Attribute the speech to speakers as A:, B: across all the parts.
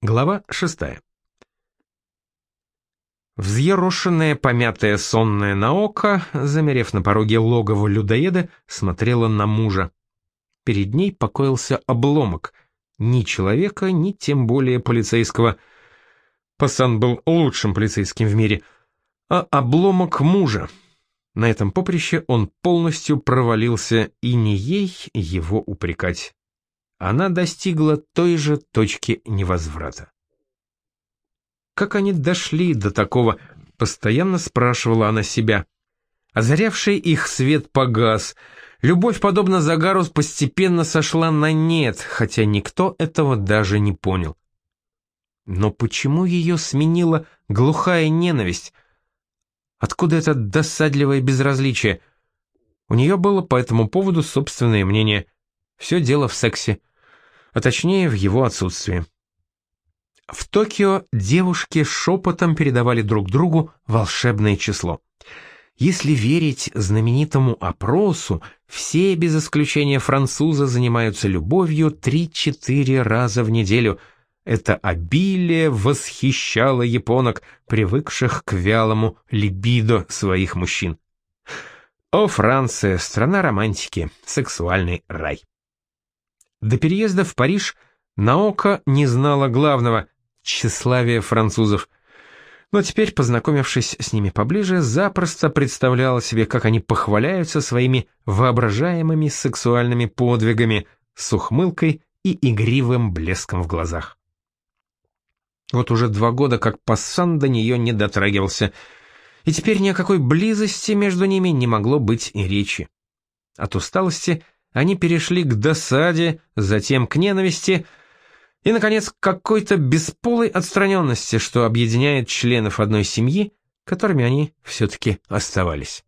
A: Глава 6. Взъерошенная, помятая, сонная Наока, замерев на пороге логова людоеда, смотрела на мужа. Перед ней покоился обломок. Ни человека, ни тем более полицейского. Пасан был лучшим полицейским в мире. А обломок мужа. На этом поприще он полностью провалился, и не ей его упрекать. Она достигла той же точки невозврата. Как они дошли до такого, постоянно спрашивала она себя. Озарявший их свет погас. Любовь, подобно загару, постепенно сошла на нет, хотя никто этого даже не понял. Но почему ее сменила глухая ненависть? Откуда это досадливое безразличие? У нее было по этому поводу собственное мнение. Все дело в сексе, а точнее в его отсутствии. В Токио девушки шепотом передавали друг другу волшебное число. Если верить знаменитому опросу, все без исключения французы занимаются любовью 3-4 раза в неделю. Это обилие восхищало японок, привыкших к вялому либидо своих мужчин. О, Франция, страна романтики, сексуальный рай. До переезда в Париж Наока не знала главного – тщеславия французов. Но теперь, познакомившись с ними поближе, запросто представляла себе, как они похваляются своими воображаемыми сексуальными подвигами с ухмылкой и игривым блеском в глазах. Вот уже 2 года, как Пассан до нее не дотрагивался, и теперь ни о какой близости между ними не могло быть и речи. От усталости они перешли к досаде, затем к ненависти и, наконец, к какой-то бесполой отстраненности, что объединяет членов одной семьи, которыми они все-таки оставались.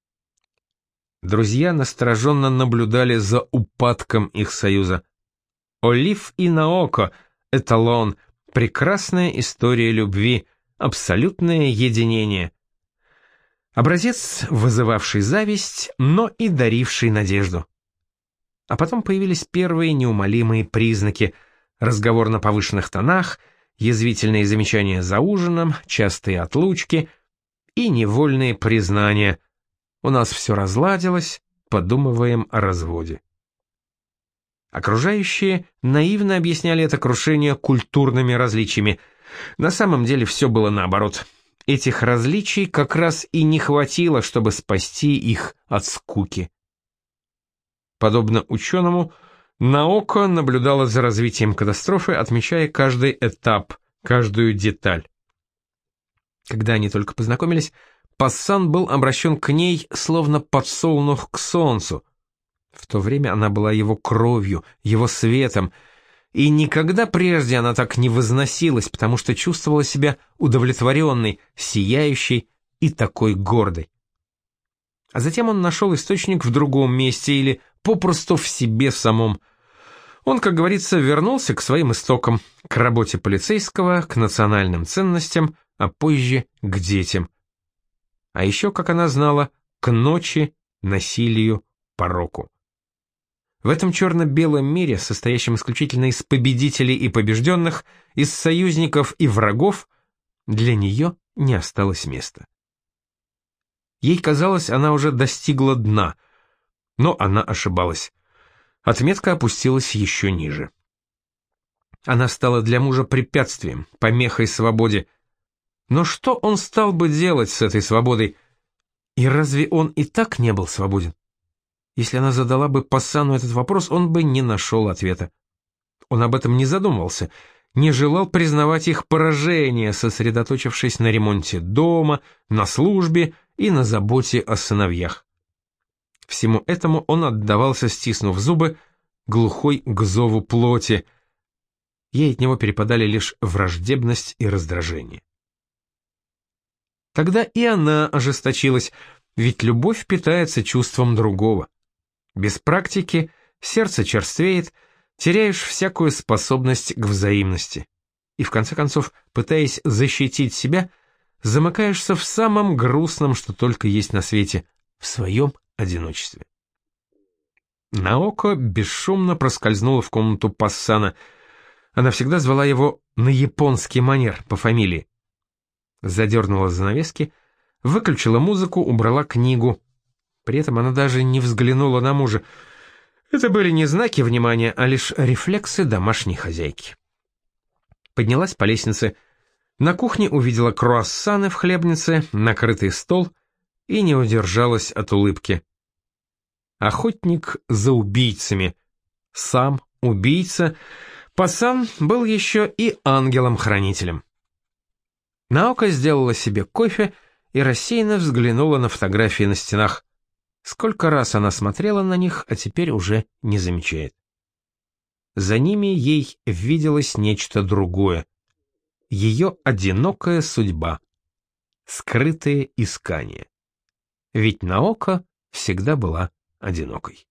A: Друзья настороженно наблюдали за упадком их союза. Олив и Наоко — эталон, прекрасная история любви, абсолютное единение. Образец, вызывавший зависть, но и даривший надежду. А потом появились первые неумолимые признаки: разговор на повышенных тонах, язвительные замечания за ужином, частые отлучки и невольные признания. У нас все разладилось, подумываем о разводе. Окружающие наивно объясняли это крушение культурными различиями. На самом деле все было наоборот. Этих различий как раз и не хватило, чтобы спасти их от скуки. Подобно ученому, Наока наблюдала за развитием катастрофы, отмечая каждый этап, каждую деталь. Когда они только познакомились, Пассан был обращен к ней, словно подсолнух к солнцу. В то время она была его кровью, его светом, и никогда прежде она так не возносилась, потому что чувствовала себя удовлетворенной, сияющей и такой гордой. А затем он нашел источник в другом месте или попросту в себе самом. Он, как говорится, вернулся к своим истокам, к работе полицейского, к национальным ценностям, а позже к детям. А еще, как она знала, к ночи, насилию, пороку. В этом черно-белом мире, состоящем исключительно из победителей и побежденных, из союзников и врагов, для нее не осталось места. Ей казалось, она уже достигла дна, но она ошибалась. Отметка опустилась еще ниже. Она стала для мужа препятствием, помехой свободе. Но что он стал бы делать с этой свободой? И разве он и так не был свободен? Если она задала бы Пассану этот вопрос, он бы не нашел ответа. Он об этом не задумывался, не желал признавать их поражение, сосредоточившись на ремонте дома, на службе и на заботе о сыновьях. Всему этому он отдавался, стиснув зубы, глухой к зову плоти. Ей от него перепадали лишь враждебность и раздражение. Тогда и она ожесточилась, ведь любовь питается чувством другого. Без практики сердце черствеет, теряешь всякую способность к взаимности. И в конце концов, пытаясь защитить себя, замыкаешься в самом грустном, что только есть на свете, в своем одиночестве. Наоко бесшумно проскользнула в комнату Пассана. Она всегда звала его на японский манер по фамилии. Задернула занавески, выключила музыку, убрала книгу. При этом она даже не взглянула на мужа. Это были не знаки внимания, а лишь рефлексы домашней хозяйки. Поднялась по лестнице. На кухне увидела круассаны в хлебнице, накрытый стол и не удержалась от улыбки. Охотник за убийцами. Сам убийца. Пасан был еще и ангелом-хранителем. Наока сделала себе кофе и рассеянно взглянула на фотографии на стенах. Сколько раз она смотрела на них, а теперь уже не замечает. За ними ей виделось нечто другое. Ее одинокая судьба. Скрытые искания. Ведь Наока всегда была одинокой.